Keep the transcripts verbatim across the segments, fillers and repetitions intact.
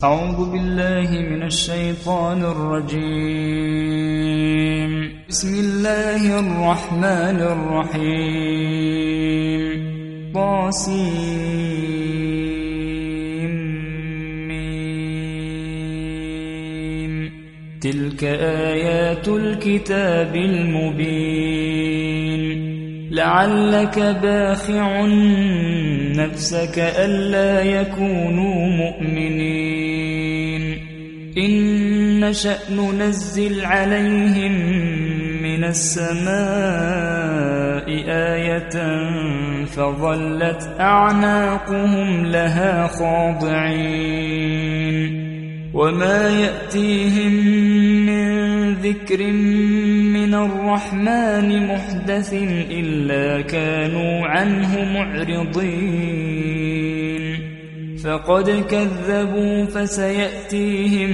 أعوذ بالله من الشيطان الرجيم. بسم الله الرحمن الرحيم. طاسيم. تلك آيات الكتاب المبين. لعلك باخع نفسك ألا يكونوا مؤمنين. إن نشأ ننزل عليهم من السماء آية فظلت أعناقهم لها خاضعين. وما يأتيهم من ذكر من الرحمن محدث إلا كانوا عنه معرضين. فقد كذبوا فسيأتيهم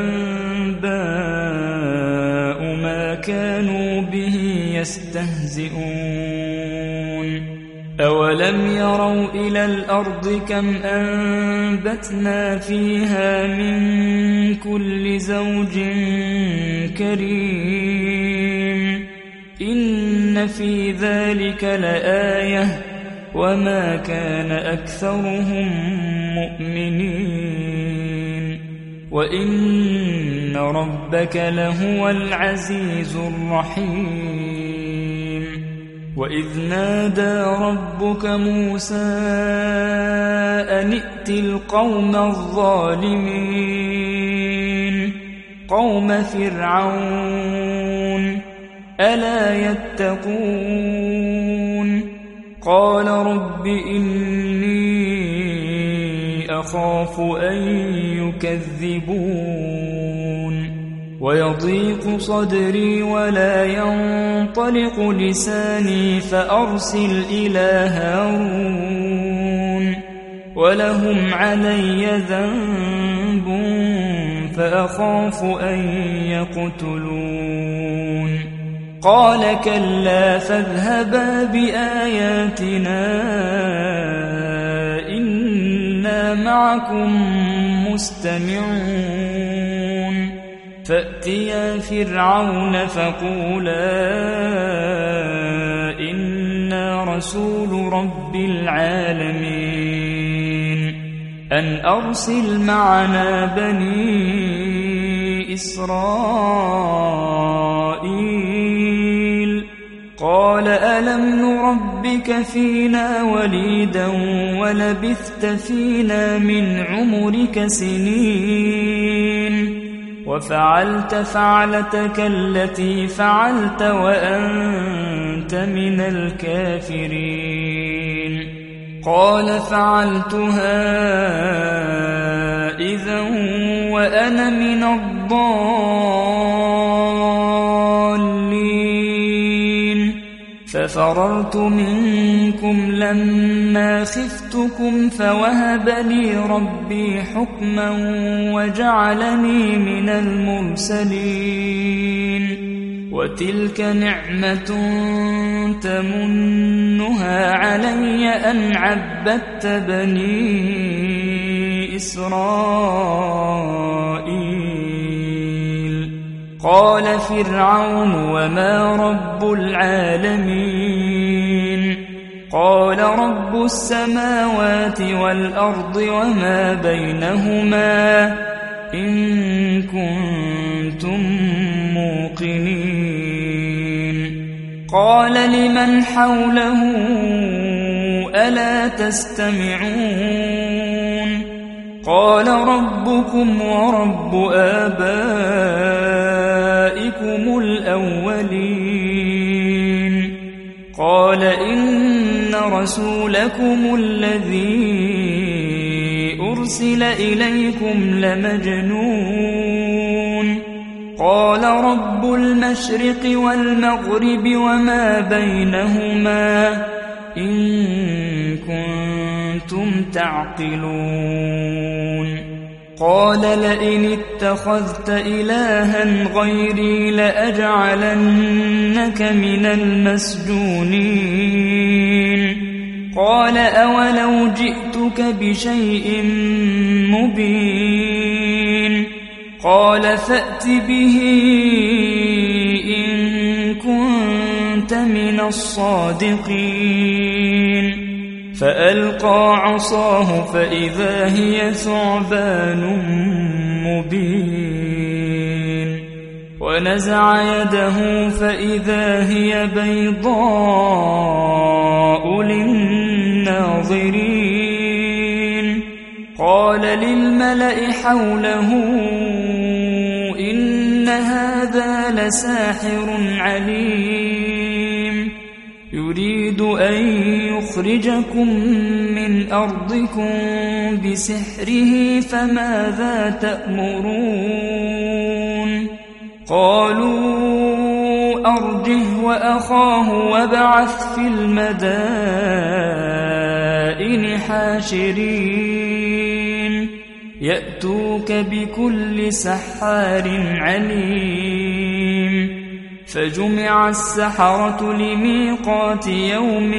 أنباء ما كانوا به يستهزئون. أولم يروا إلى الأرض كم أنبتنا فيها من كل زوج كريم. إن في ذلك لآية وما كان أكثرهم مؤمنين. وإن ربك لهو العزيز الرحيم. وإذ نادى ربك موسى أن ائت القوم الظالمين قوم فرعون ألا يتقون. قال رب إني أخاف أن يكذبون. ويضيق صدري ولا ينطلق لساني فأرسل إلى هارون ولهم علي ذنب فأخاف أن يقتلون. قال كلا فاذهبا بآياتنا إنا معكم مستمعون. فأتيا فرعون فقولا إنا رسول رب العالمين أن أرسل معنا بني إسرائيل. قال ألم نربك فينا وليدا ولبثت فينا من عمرك سنين وفعلت فعلتك التي فعلت وأنت من الكافرين. قال فعلتها إذا وأنا من الضالين. ففررت منكم لما خفتكم فوهب لي ربي حكما وجعلني من المرسلين. وتلك نعمة تمنها علي أن عبدت بني إسرائيل. قال فرعون وما رب العالمين. قال رب السماوات والأرض وما بينهما إن كنتم موقنين. قال لمن حوله ألا تستمعون. قال ربكم ورب آبائكم الأولين. قال إن رسولكم الذي أرسل إليكم لمجنون. قال رب المشرق والمغرب وما بينهما إن كنتم تعقلون. قال لئن اتخذت إلها غيري لأجعلنك من المسجونين. قال أولو جئتك بشيء مبين. قال فأت به إن كنت من الصادقين فألقى عصاه فإذا هي ثعبان مبين ونزع يده فإذا هي بيضاء للناظرين قال للملأ حوله إن هذا لساحر عليم يريد أن يخرجكم من أرضكم بسحره فماذا تأمرون قالوا أرجه وأخاه وابعث في المدائن حاشرين يأتوك بكل سحار عليم فجمع السحرة لميقات يوم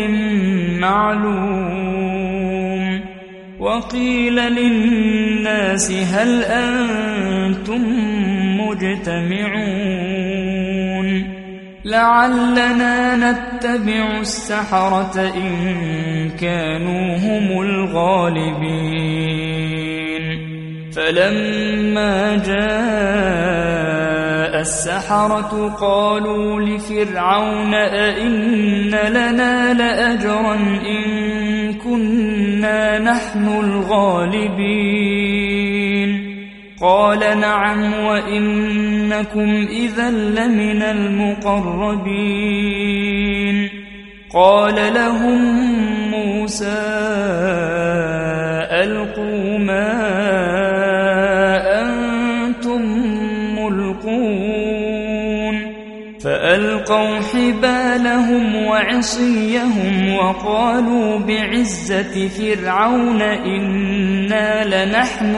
معلوم وقيل للناس هل أنتم مجتمعون لعلنا نتبع السحرة إن كانوا هم الغالبين فلما جاء السحرة قالوا لفرعون أئن لنا لأجرا إن كنا نحن الغالبين قال نعم وإنكم إذا لمن المقربين قال لهم موسى ألقوا ما أنتم ملقون فألقوا حبالهم وعصيهم وقالوا بعزة فرعون إنا لنحن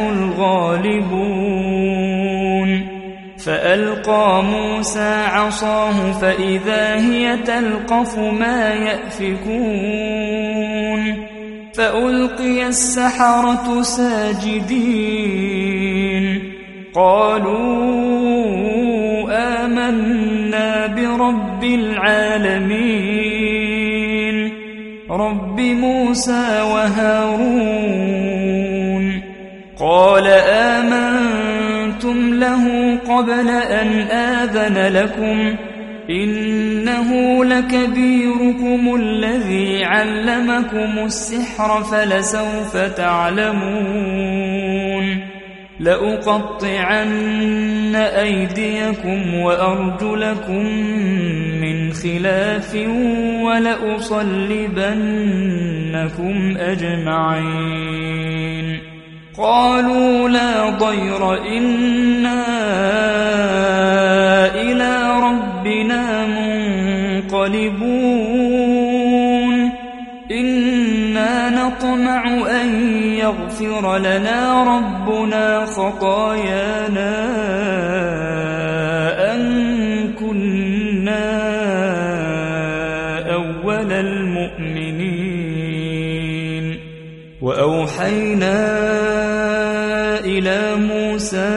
الغالبون فألقى موسى عصاه فإذا هي تلقف ما يأفكون فألقي السحرة ساجدين قالوا آمنا برب العالمين رب موسى وهارون قال آمنتم له قبل أن آذن لكم إنه لكبيركم الذي علمكم السحر فلسوف تعلمون لأقطعن أيديكم وأرجلكم من خلاف ولأصلبنكم أجمعين قالوا لا ضير إنا إلى ربنا منقلبون إنا نطمع أن يغفر لنا ربنا خطايانا أن كنا أول المؤمنين وأوحينا إلى موسى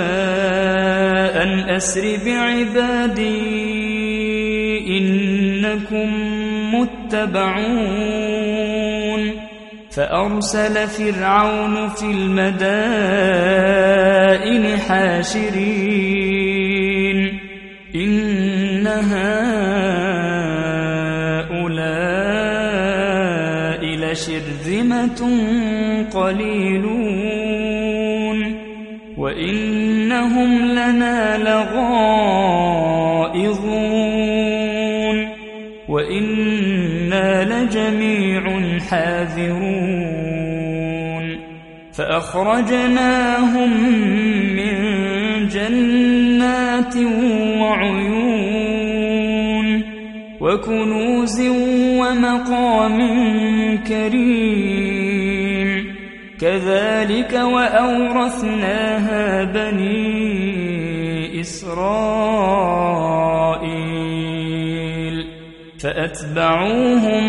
أن أسر بعبادي إنكم متبعون فأرسل فرعون في المدائن حاشرين إن هؤلاء لشرذمة قليلون وإنهم لنا لغائظون وإنا لجميع حاذرون فأخرجناهم من جنات وعيون وكنوز ومقام كريم كذلك وأورثناها بني إسرائيل فأتبعوهم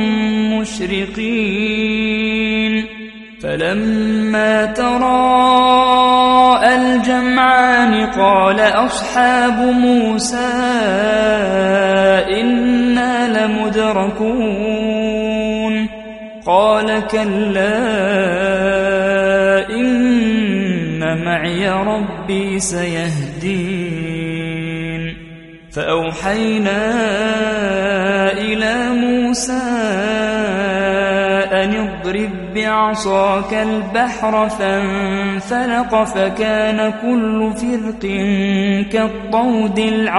مشرقين فلما تراءى الجمعان قال أصحاب موسى إنا لمدركون قال كلا إن معي ربي سيهدين فأوحينا إلى موسى أن اضرب بعصاك البحر فانفلق فكان كل فرق كالطود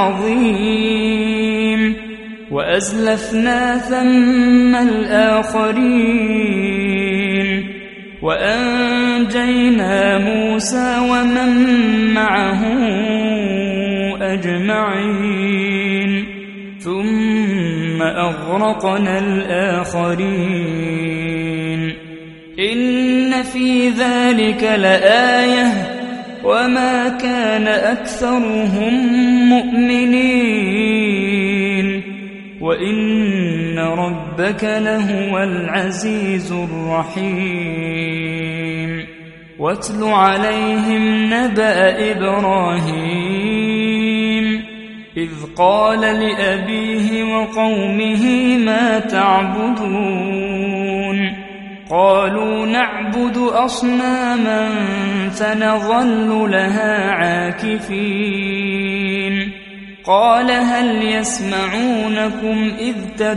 العظيم وأزلفنا ثم الآخرين وأنجينا موسى ومن معه أجمعين ثم أغرقنا الآخرين إن في ذلك لآية وما كان أكثرهم مؤمنين وإن ربك لهو العزيز الرحيم واتل عليهم نبأ إبراهيم إذ قال لأبيه وقومه ما تعبدون قالوا نعبد أصناما فنظل لها عاكفين قال هل يسمعونكم إذ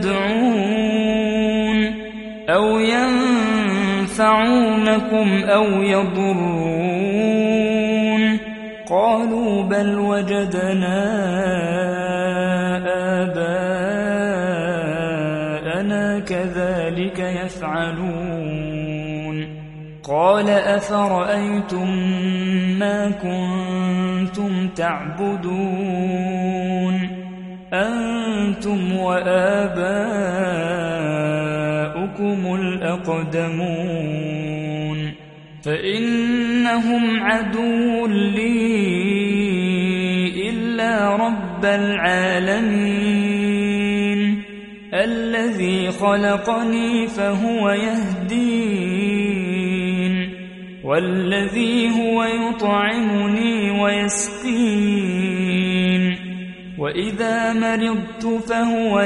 تدعون أو ينفعونكم أو يضرون قالوا بل وجدنا آباءنا كذلك يفعلون قال أفرأيتم ما كنتم تعبدون أنتم وآباؤكم الأقدمون فإنهم عدو لي إلا رب العالمين الذي خلقني فهو يهدين والذي هو يطعمني ويسقين وإذا مرضت فهو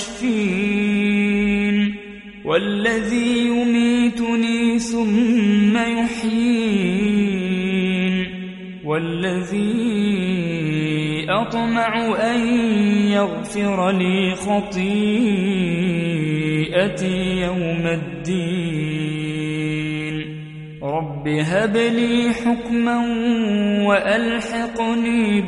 يشفين والذي يميتني ثم يحيين والذي أطمع أن يغفر لي خطيئتي يوم الدين رب هب لي حكما وألحقني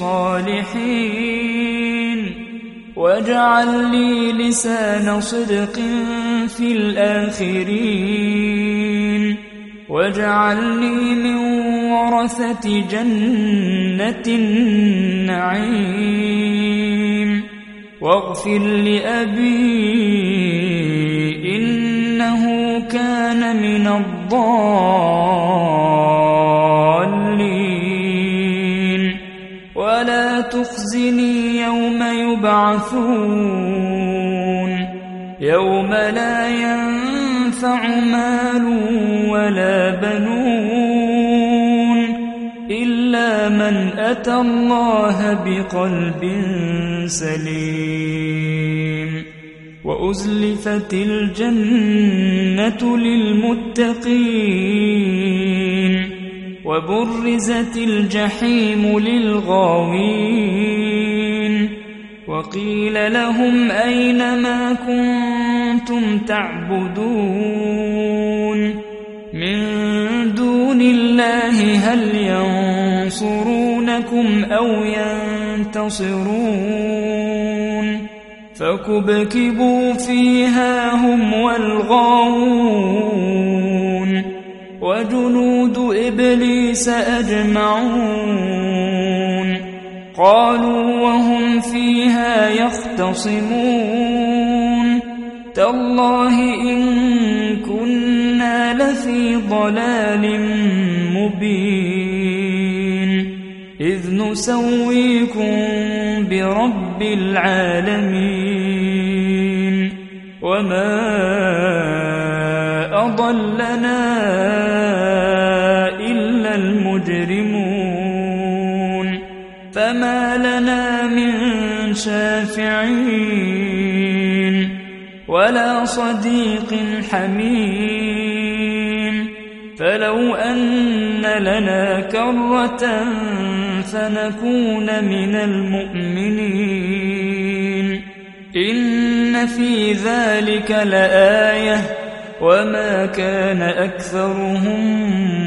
بالصالحين واجعل لي لسان صدق في الآخرين واجعلني من ورثة جنة النعيم واغفر لأبي إنه كان من الضالين ولا تخزني يوم يبعثون يوم لا ينفع مال ولا بنون إلا من أتى الله بقلب سليم وأزلفت الجنة للمتقين وبرزت الجحيم للغاوين وقيل لهم أين ما كنتم تعبدون من دون الله هل ينصرونكم أو ينتصرون فكبكبوا فيها هم والغاوون وجنود إبليس أجمعون قالوا وهم فيها يختصمون تالله إن كنا لفي ضلال مبين إذ نسويكم برب العالمين وما أضلنا إلا المجرمون فما لنا من شافعين ولا صديق حميم فلو أن لنا كرة فنكون من المؤمنين إن في ذلك لآية وما كان أكثرهم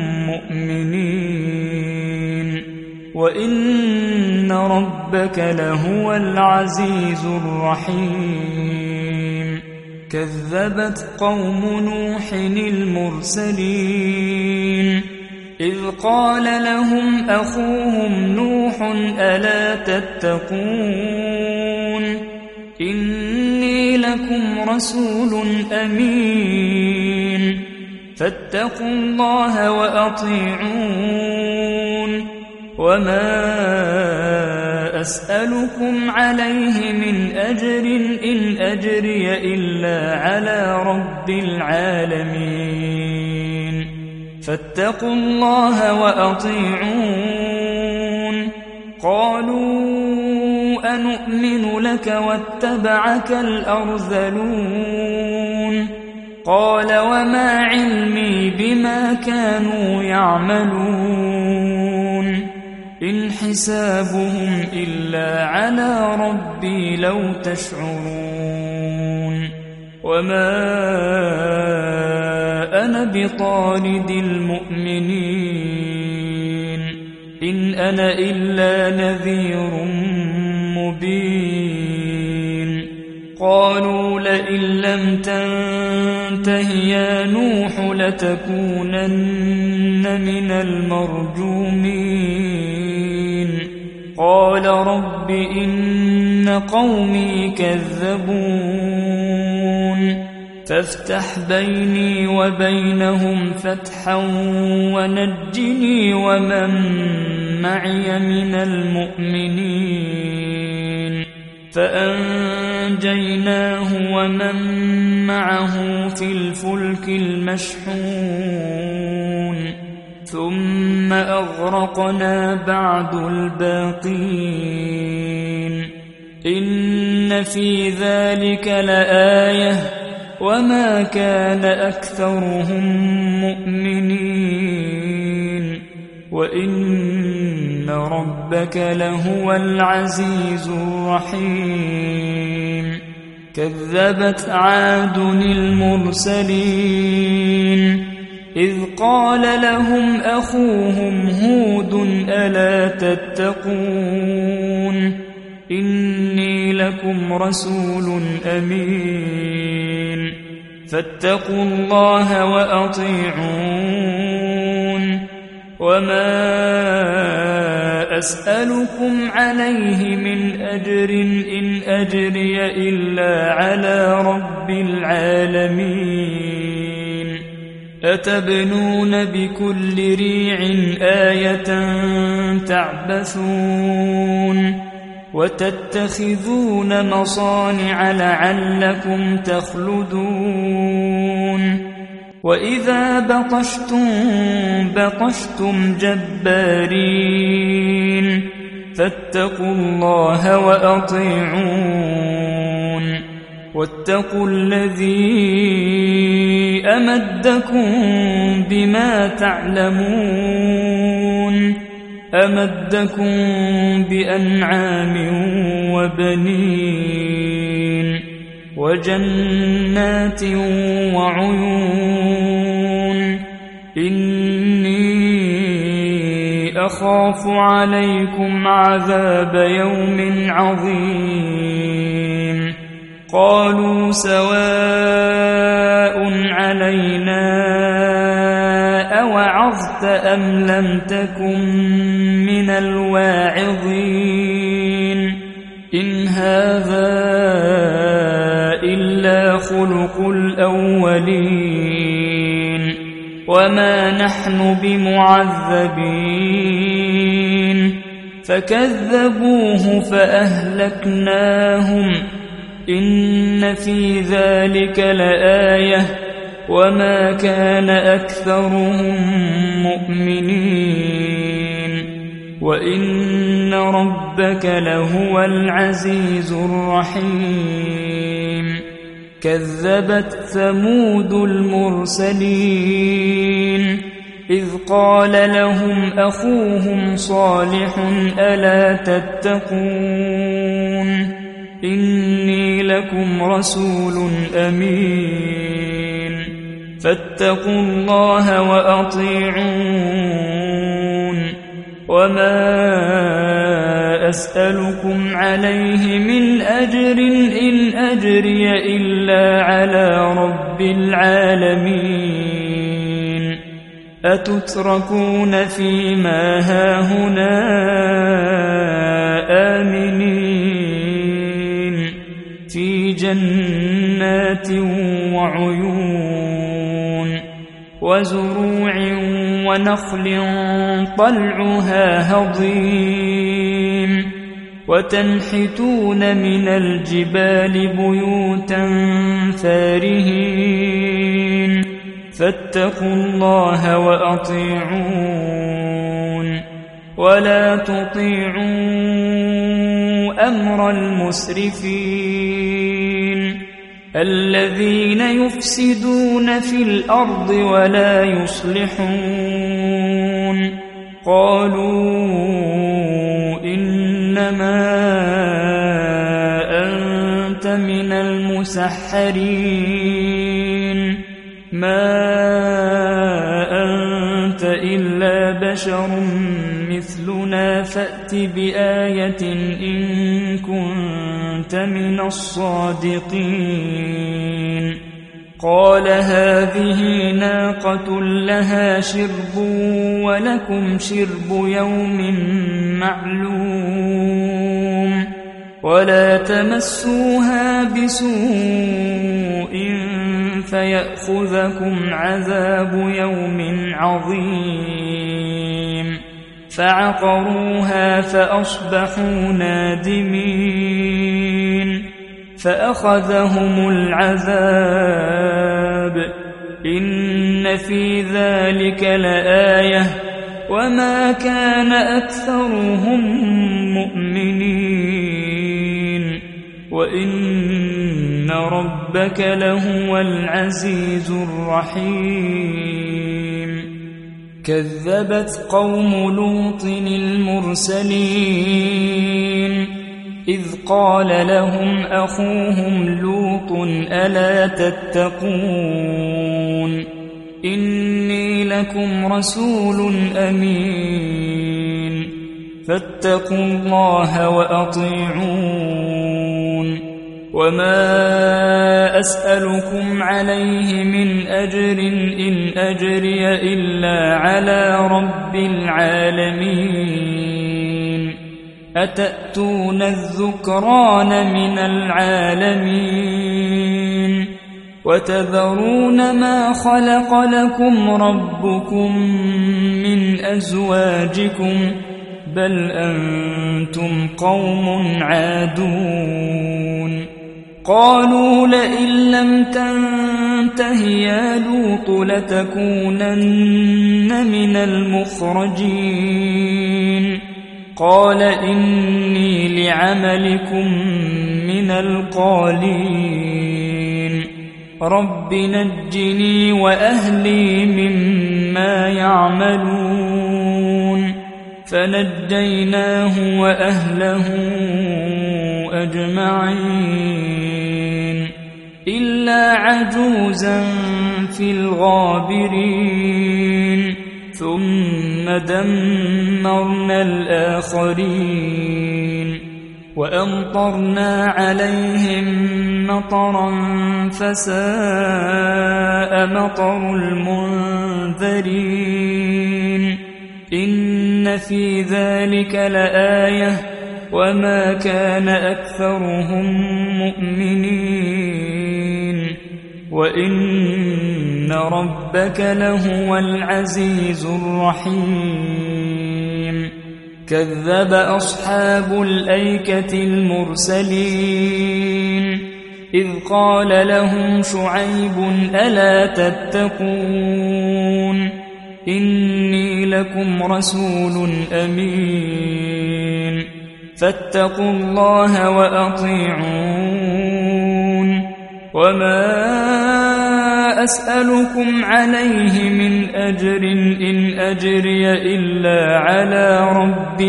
مؤمنين وإن ربك لهو العزيز الرحيم كذبت قوم نوح المرسلين إذ قال لهم أخوهم نوح ألا تتقون إني لكم رسول أمين فاتقوا الله وأطيعون وما أسألكم عليه من أجر إن أجري إلا على رب العالمين فاتقوا الله وأطيعون قالوا أنؤمن لك واتبعك الأرذلون قال وما علمي بما كانوا يعملون إن حسابهم إلا على ربي لو تشعرون وما أنا بطارد المؤمنين إن أنا إلا نذير مبين قالوا لئن لم تنته يا نوح لتكونن من المرجومين قال رب إن قومي كذبون فافتح بيني وبينهم فتحا ونجني ومن معي من المؤمنين فأنجيناه ومن معه في الفلك المشحون ثم أغرقنا بعد الباقين إن في ذلك لآية وما كان أكثرهم مؤمنين وإن ربك لهو العزيز الرحيم كذبت عاد المرسلين إذ قال لهم أخوهم هود ألا تتقون إني لكم رسول أمين فاتقوا الله وأطيعون وما أسألكم عليه من أجر إن أجري إلا على رب العالمين أتبنون بكل ريع آية تعبثون وتتخذون مصانع لعلكم تخلدون وإذا بطشتم بطشتم جبارين فاتقوا الله وأطيعون واتقوا الذي أمدكم بما تعلمون أمدكم بأنعام وبنين وجنات وعيون إني أخاف عليكم عذاب يوم عظيم قالوا سواء علينا أوعظت أم لم تكن من الواعظين إن هذا إلا خلق الأولين وما نحن بمعذبين فكذبوه فأهلكناهم إن في ذلك لآية وما كان أكثرهم مؤمنين وإن ربك لهو العزيز الرحيم كذبت ثمود المرسلين إذ قال لهم أخوهم صالح ألا تتقون إني لكم رسول أمين فاتقوا الله وأطيعون وما أسألكم عليه من أجر إن أجري إلا على رب العالمين أتتركون فيما هاهنا آمنين في جنات وعيون وزروع ونخل طلعها هضيم وتنحتون من الجبال بيوتا فارهين فاتقوا الله وأطيعون ولا تطيعوا أمر المسرفين الذين يفسدون في الأرض ولا يصلحون قالوا إنما أنت من المسحرين ما أنت إلا بشر مثلنا فأت بآية إن كنت من الصادقين قال هذه ناقة لها شرب ولكم شرب يوم معلوم ولا تمسوها بسوء فيأخذكم عذاب يوم عظيم فعقروها فأصبحوا نادمين فأخذهم العذاب إن في ذلك لآية وما كان أكثرهم مؤمنين وإن ربك لهو العزيز الرحيم كذبت قوم لوط المرسلين إذ قال لهم أخوهم لوط ألا تتقون إني لكم رسول أمين فاتقوا الله وأطيعون وما أسألكم عليه من أجر إن أجري إلا على رب العالمين أتأتون الذكران من العالمين وتذرون ما خلق لكم ربكم من أزواجكم بل أنتم قوم عادون قالوا لئن لم تنته يا لوط لتكونن من المخرجين قال إني لعملكم من القالين رب نجني وأهلي مما يعملون فنجيناه وأهله أجمعين إلا عجوزا في الغابرين ثم دمرنا الآخرين وأمطرنا عليهم مطرا فساء مطر المنذرين إن في ذلك لآية وما كان أكثرهم مؤمنين وإن ربك لهو العزيز الرحيم كذب أصحاب الأيكة المرسلين إذ قال لهم شعيب ألا تتقون إني لكم رسول أمين فاتقوا الله وأطيعون وما أسألكم عليه من أجر إن أجري إلا على رب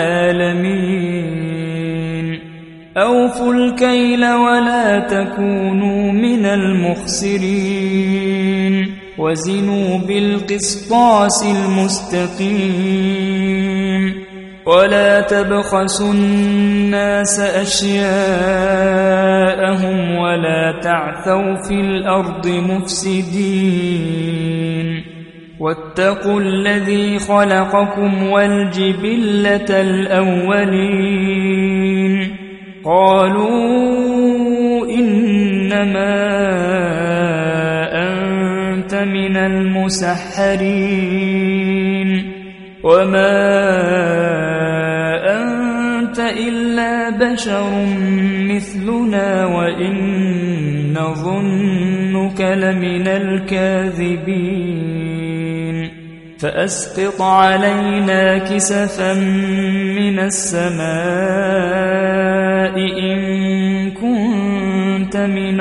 العالمين أوفوا الكيل ولا تكونوا من المخسرين وزنوا بالقسطاس المستقيم ولا تبخسوا الناس أشياءهم ولا تعثوا في الأرض مفسدين واتقوا الذي خلقكم والجبلة الأولين قالوا إنما أنت من المسحرين وما أنت إلا بشر مثلنا وإن نظنك لمن الكاذبين فأسقط علينا كسفا من السماء إن كنت من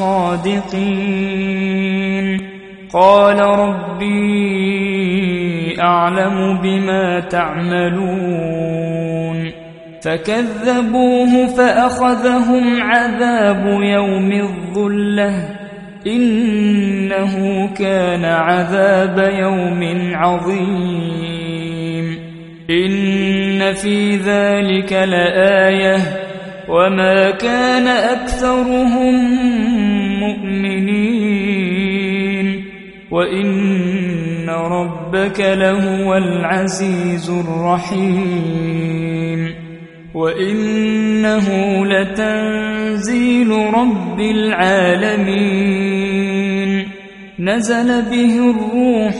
الصادقين قال ربي أعلم بما تعملون فكذبوه فأخذهم عذاب يوم الظلة إنه كان عذاب يوم عظيم إن في ذلك لآية وما كان أكثرهم مؤمنين وإن ربك لهو العزيز الرحيم وإنه لتنزيل رب العالمين نزل به الروح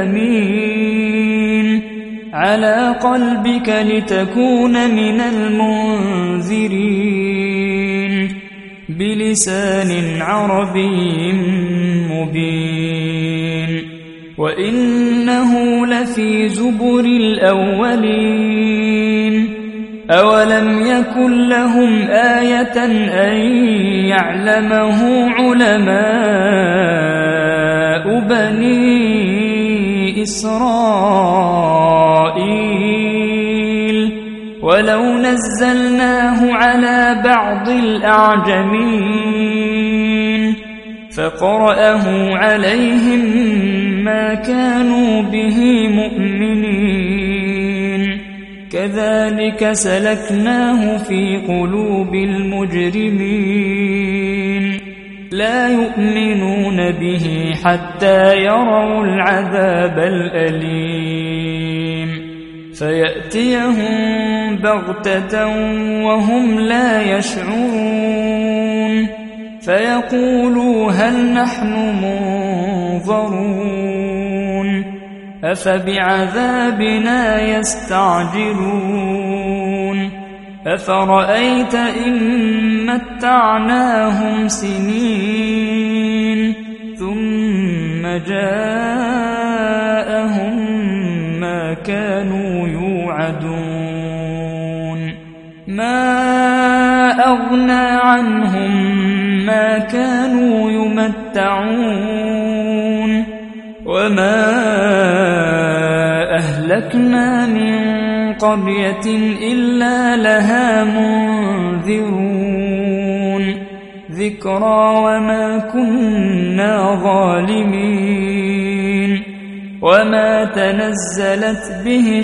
الأمين على قلبك لتكون من المنذرين بلسان عربي مبين وإنه لفي زبر الأولين أولم يكن لهم آية أن يعلمه علماء بني إسرائيل ولو نزلناه على بعض الأعجمين فقرأه عليهم ما كانوا به مؤمنين كذلك سلكناه في قلوب المجرمين لا يؤمنون به حتى يروا العذاب الأليم فيأتيهم بغتة وهم لا يشعرون فيقولوا هل نحن منظرون أفبعذابنا يستعجلون أفرأيت إن متعناهم سنين ثم جاءهم ما كانوا يوعدون ما أغنى عنهم ما كانوا يمتعون وما أهلكنا من قرية إلا لها منذرون ذكرى وما كنا ظالمين وما تنزلت به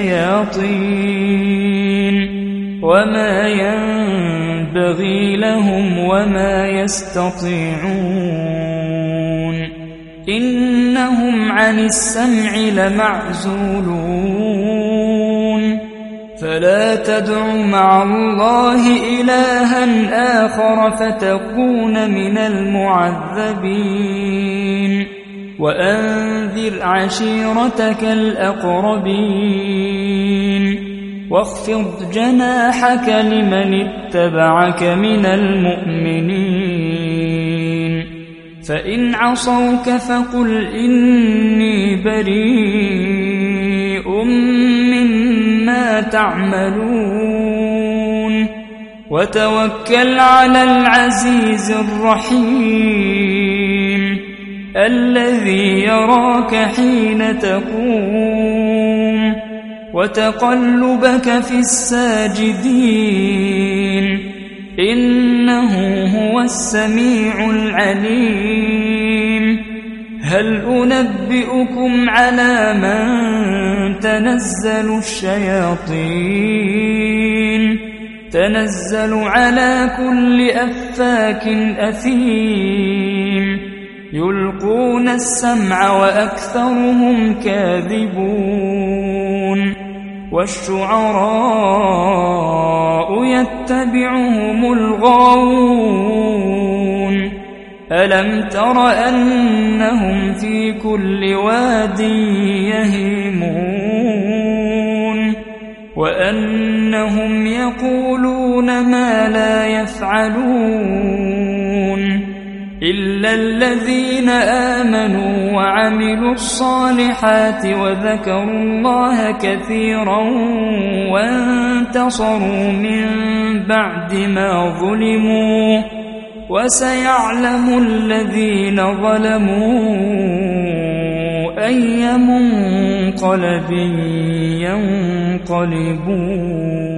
الشياطين وما ينبغي لهم وما يستطيعون إنهم عن السمع لمعزولون فلا تدع مع الله إلها آخر فتكون من المعذبين وأنذر عشيرتك الأقربين واخفض جناحك لمن اتبعك من المؤمنين فإن عصوك فقل إني بريء مما تعملون وتوكل على العزيز الرحيم الذي يراك حين تقوم وتقلبك في الساجدين إنه هو السميع العليم هل أنبئكم على من تنزل الشياطين تنزل على كل أفاك أثيم يلقون السمع وأكثرهم كاذبون والشعراء يتبعهم الغاوون ألم تر أنهم في كل واد يهيمون وأنهم يقولون ما لا يفعلون إلا الذين آمنوا وعملوا الصالحات وذكروا الله كثيرا وانتصروا من بعد ما ظلموا وسيعلم الذين ظلموا أي منقلب ينقلبون.